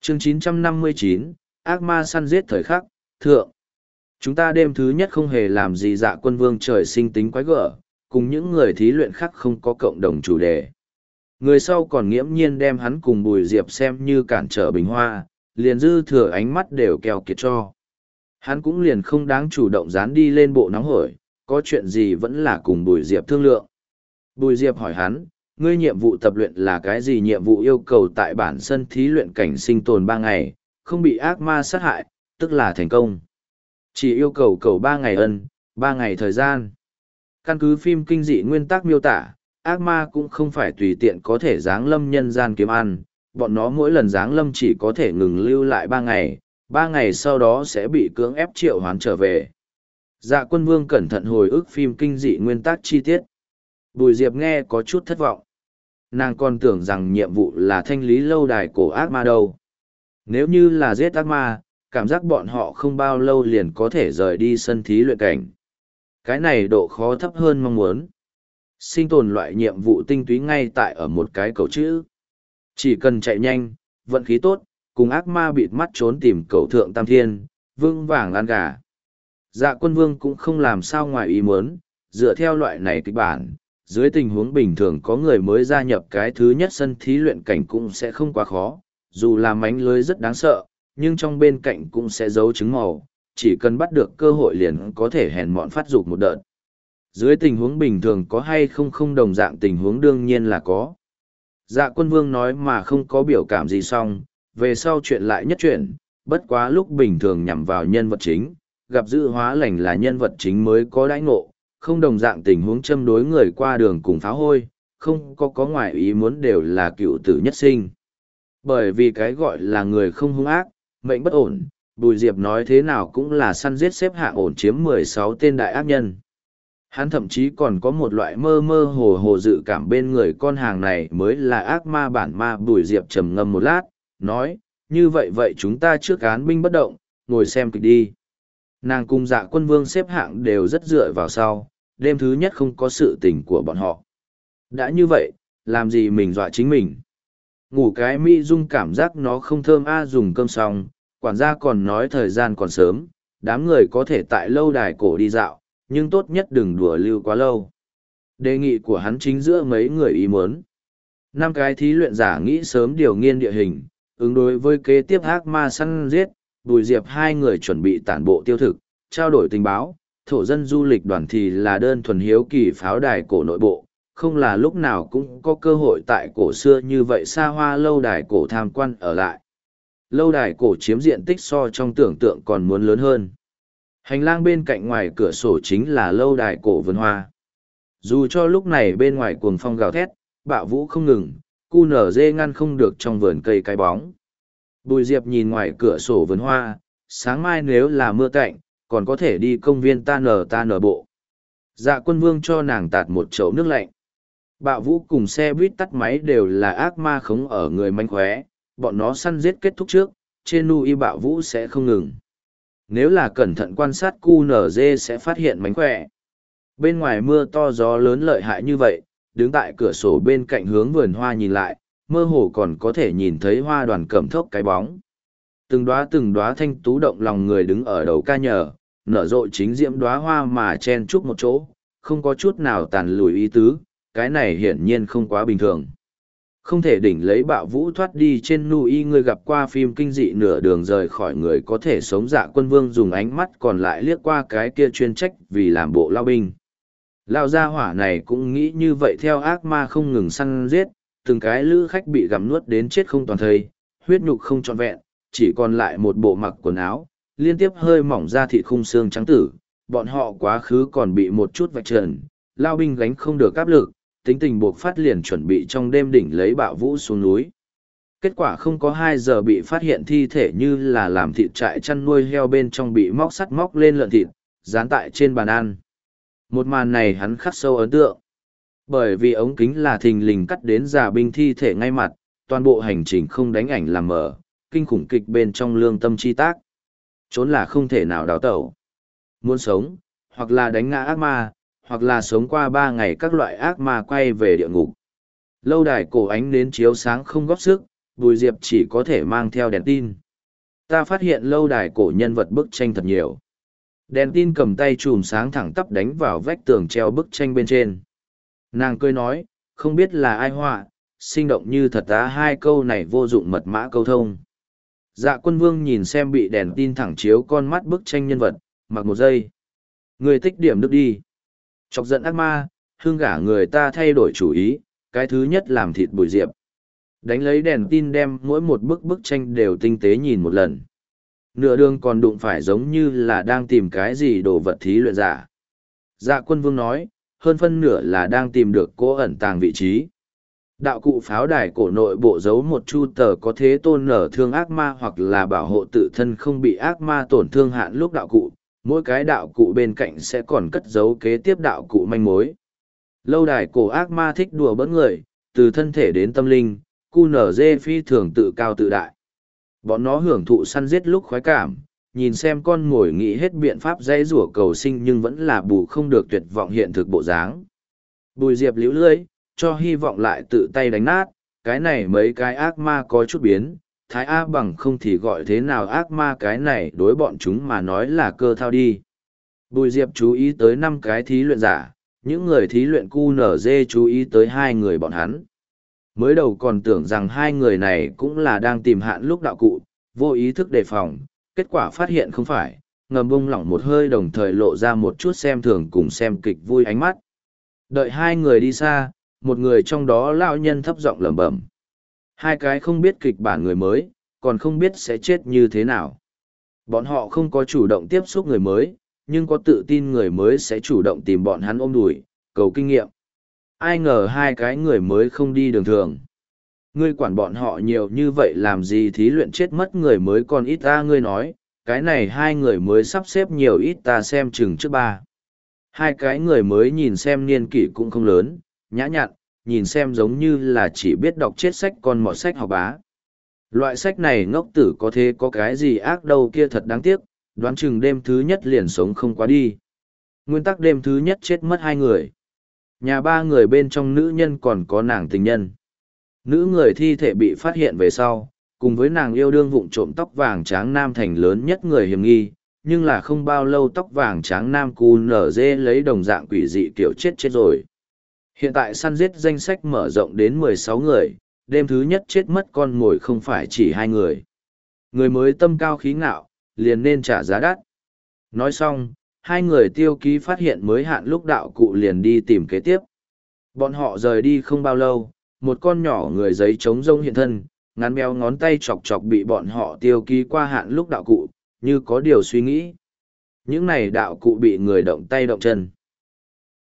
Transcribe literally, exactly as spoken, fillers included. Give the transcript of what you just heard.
Chương chín trăm năm mươi chín, ác ma săn giết thời khắc, thượng. Chúng ta đêm thứ nhất không hề làm gì Dạ Quân Vương trời sinh tính quái gở, cùng những người thí luyện khác không có cộng đồng chủ đề. Người sau còn nghiễm nhiên đem hắn cùng Bùi Diệp xem như cản trở bình hoa, liền dư thừa ánh mắt đều keo kiệt cho. Hắn cũng liền không đáng chủ động dán đi lên bộ nóng hổi, có chuyện gì vẫn là cùng Bùi Diệp thương lượng. Bùi Diệp hỏi hắn, ngươi nhiệm vụ tập luyện là cái gì? Nhiệm vụ yêu cầu tại bản sân thí luyện cảnh sinh tồn ba ngày, không bị ác ma sát hại, tức là thành công. Chỉ yêu cầu cầu ba ngày ân, ba ngày thời gian. Căn cứ phim kinh dị nguyên tắc miêu tả, ác ma cũng không phải tùy tiện có thể giáng lâm nhân gian kiếm ăn, bọn nó mỗi lần giáng lâm chỉ có thể ngừng lưu lại ba ngày, ba ngày sau đó sẽ bị cưỡng ép triệu hoán trở về. Dạ Quân Vương cẩn thận hồi ức phim kinh dị nguyên tắc chi tiết. Bùi Diệp nghe có chút thất vọng. Nàng còn tưởng rằng nhiệm vụ là thanh lý lâu đài cổ ác ma đâu. Nếu như là giết ác ma, cảm giác bọn họ không bao lâu liền có thể rời đi sân thí luyện cảnh. Cái này độ khó thấp hơn mong muốn. Sinh tồn loại nhiệm vụ tinh túy ngay tại ở một cái cầu chữ. Chỉ cần chạy nhanh, vận khí tốt, cùng ác ma bịt mắt trốn tìm cầu thượng tam thiên, vương vàng ăn gà. Dạ Quân Vương cũng không làm sao ngoài ý muốn, dựa theo loại này kịch bản, dưới tình huống bình thường có người mới gia nhập cái thứ nhất sân thí luyện cảnh cũng sẽ không quá khó, dù là mánh lưới rất đáng sợ, nhưng trong bên cạnh cũng sẽ giấu trứng màu, chỉ cần bắt được cơ hội liền có thể hèn mọn phát dục một đợt. Dưới tình huống bình thường có hay không không đồng dạng tình huống đương nhiên là có. Dạ Quân Vương nói mà không có biểu cảm gì xong, về sau chuyện lại nhất chuyện, bất quá lúc bình thường nhằm vào nhân vật chính, gặp dự hóa lành là nhân vật chính mới có đãi ngộ, không đồng dạng tình huống châm đối người qua đường cùng phá hôi, không có có ngoại ý muốn đều là cựu tử nhất sinh. Bởi vì cái gọi là người không hung ác, mệnh bất ổn, Bùi Diệp nói thế nào cũng là săn giết xếp hạng ổn chiếm mười sáu tên đại ác nhân. Hắn thậm chí còn có một loại mơ mơ hồ hồ dự cảm bên người con hàng này mới là ác ma bản ma. Bùi Diệp trầm ngâm một lát, nói, như vậy vậy chúng ta trước án binh bất động, ngồi xem kịch đi. Nàng cùng Dạ Quân Vương xếp hạng đều rất dựa vào sau, đêm thứ nhất không có sự tình của bọn họ. Đã như vậy, làm gì mình dọa chính mình. Ngủ cái Mỹ Dung cảm giác nó không thơm a. Dùng cơm xong, quản gia còn nói thời gian còn sớm, đám người có thể tại lâu đài cổ đi dạo, nhưng tốt nhất đừng đùa lưu quá lâu. Đề nghị của hắn chính giữa mấy người ý muốn. Năm cái thí luyện giả nghĩ sớm điều nghiên địa hình, ứng đối với kế tiếp ác ma săn giết. Bùi Diệp hai người chuẩn bị tản bộ tiêu thực, trao đổi tình báo, thổ dân du lịch đoàn thì là đơn thuần hiếu kỳ pháo đài cổ nội bộ, không là lúc nào cũng có cơ hội tại cổ xưa như vậy xa hoa lâu đài cổ tham quan ở lại. Lâu đài cổ chiếm diện tích so trong tưởng tượng còn muốn lớn hơn. Hành lang bên cạnh ngoài cửa sổ chính là lâu đài cổ vườn hoa. Dù cho lúc này bên ngoài cuồng phong gào thét, bạo vũ không ngừng, cu nở dê ngăn không được trong vườn cây cái bóng. Bùi Diệp nhìn ngoài cửa sổ vườn hoa, sáng mai nếu là mưa cạnh, còn có thể đi công viên ta nở ta nở bộ. Dạ Quân Vương cho nàng tạt một chậu nước lạnh. Bạo vũ cùng xe buýt tắt máy đều là ác ma khống ở người manh khóe, bọn nó săn giết kết thúc trước, trên nu y bạo vũ sẽ không ngừng. Nếu là cẩn thận quan sát cu nở dê sẽ phát hiện mánh khỏe. Bên ngoài mưa to gió lớn lợi hại như vậy, đứng tại cửa sổ bên cạnh hướng vườn hoa nhìn lại, mơ hồ còn có thể nhìn thấy hoa đoàn cẩm thốc cái bóng. Từng đóa từng đóa thanh tú động lòng người đứng ở đầu ca nhờ, nở rộ chính diễm đóa hoa mà chen chúc một chỗ, không có chút nào tàn lùi ý tứ, cái này hiển nhiên không quá bình thường. Không thể đỉnh lấy bạo vũ thoát đi trên nu y. Người gặp qua phim kinh dị nửa đường rời khỏi người có thể sống. Dạ Quân Vương dùng ánh mắt còn lại liếc qua cái kia chuyên trách vì làm bộ lao binh. Lao gia hỏa này cũng nghĩ như vậy, theo ác ma không ngừng săn giết, từng cái lữ khách bị gặm nuốt đến chết không toàn thây, huyết nhục không trọn vẹn, chỉ còn lại một bộ mặc quần áo, liên tiếp hơi mỏng ra thịt khung xương trắng tử. Bọn họ quá khứ còn bị một chút vạch trần, lao binh gánh không được áp lực, tính tình buộc phát liền chuẩn bị trong đêm đỉnh lấy bạo vũ xuống núi. Kết quả không có hai giờ bị phát hiện thi thể như là làm thịt trại chăn nuôi heo bên trong bị móc sắt móc lên lợn thịt, dán tại trên bàn ăn. Một màn này hắn khắc sâu ấn tượng. Bởi vì ống kính là thình lình cắt đến già binh thi thể ngay mặt, toàn bộ hành trình không đánh ảnh làm mờ, kinh khủng kịch bên trong lương tâm chi tác. Trốn là không thể nào đào tẩu. Muốn sống, hoặc là đánh ngã ác ma, hoặc là sống qua ba ngày các loại ác ma quay về địa ngục. Lâu đài cổ ánh nến chiếu sáng không góp sức, Bùi Diệp chỉ có thể mang theo đèn tin. Ta phát hiện lâu đài cổ nhân vật bức tranh thật nhiều. Đèn tin cầm tay chùm sáng thẳng tắp đánh vào vách tường treo bức tranh bên trên. Nàng cười nói, không biết là ai họa, sinh động như thật á. Hai câu này vô dụng mật mã câu thông. Dạ Quân Vương nhìn xem bị đèn tin thẳng chiếu con mắt bức tranh nhân vật, mặc một giây. Người tích điểm đức đi. Chọc giận ác ma, hương gả người ta thay đổi chủ ý, cái thứ nhất làm thịt Bùi Diệp. Đánh lấy đèn tin đem mỗi một bức bức tranh đều tinh tế nhìn một lần. Nửa đường còn đụng phải giống như là đang tìm cái gì đồ vật thí luyện giả. Dạ Quân Vương nói, hơn phân nửa là đang tìm được cô ẩn tàng vị trí. Đạo cụ pháo đài cổ nội bộ giấu một chu tờ có thế tôn nở thương ác ma hoặc là bảo hộ tự thân không bị ác ma tổn thương hạn lúc đạo cụ. Mỗi cái đạo cụ bên cạnh sẽ còn cất giấu kế tiếp đạo cụ manh mối. Lâu đài cổ ác ma thích đùa bỡn người, từ thân thể đến tâm linh, cu nở dê phi thường tự cao tự đại. Bọn nó hưởng thụ săn giết lúc khoái cảm, nhìn xem con mồi nghĩ hết biện pháp dãy rủa cầu sinh nhưng vẫn là bù không được tuyệt vọng hiện thực bộ dáng. Bùi Diệp liễu lưỡi, cho hy vọng lại tự tay đánh nát, cái này mấy cái ác ma có chút biến, thái A bằng không thì gọi thế nào ác ma, cái này đối bọn chúng mà nói là cơ thao đi. Bùi Diệp chú ý tới năm cái thí luyện giả, những người thí luyện cu nở dê chú ý tới hai người bọn hắn. Mới đầu còn tưởng rằng hai người này cũng là đang tìm hạn lúc đạo cụ, vô ý thức đề phòng, kết quả phát hiện không phải, ngầm bông lỏng một hơi đồng thời lộ ra một chút xem thường cùng xem kịch vui ánh mắt. Đợi hai người đi xa, một người trong đó lão nhân thấp giọng lẩm bẩm. Hai cái không biết kịch bản người mới, còn không biết sẽ chết như thế nào. Bọn họ không có chủ động tiếp xúc người mới, nhưng có tự tin người mới sẽ chủ động tìm bọn hắn ôm đùi, cầu kinh nghiệm. Ai ngờ hai cái người mới không đi đường thường. Ngươi quản bọn họ nhiều như vậy làm gì, thí luyện chết mất người mới còn ít ta. Ngươi nói, cái này hai người mới sắp xếp nhiều ít ta xem chừng trước ba. Hai cái người mới nhìn xem niên kỷ cũng không lớn, nhã nhặn, nhìn xem giống như là chỉ biết đọc chết sách con mọt sách học bá. Loại sách này ngốc tử có thế có cái gì ác đâu, kia thật đáng tiếc, đoán chừng đêm thứ nhất liền sống không quá đi. Nguyên tắc đêm thứ nhất chết mất hai người. Nhà ba người bên trong nữ nhân còn có nàng tình nhân. Nữ người thi thể bị phát hiện về sau, cùng với nàng yêu đương vụng trộm tóc vàng tráng nam thành lớn nhất người hiểm nghi, nhưng là không bao lâu tóc vàng tráng nam cu nở dê lấy đồng dạng quỷ dị kiểu chết chết rồi. Hiện tại săn giết danh sách mở rộng đến mười sáu người, đêm thứ nhất chết mất con mồi không phải chỉ hai người. Người mới tâm cao khí ngạo, liền nên trả giá đắt. Nói xong, hai người tiêu ký phát hiện mới hạn lúc đạo cụ liền đi tìm kế tiếp. Bọn họ rời đi không bao lâu, một con nhỏ người giấy trống rông hiện thân, ngắn béo ngón tay chọc chọc bị bọn họ tiêu ký qua hạn lúc đạo cụ, như có điều suy nghĩ. Những này đạo cụ bị người động tay động chân.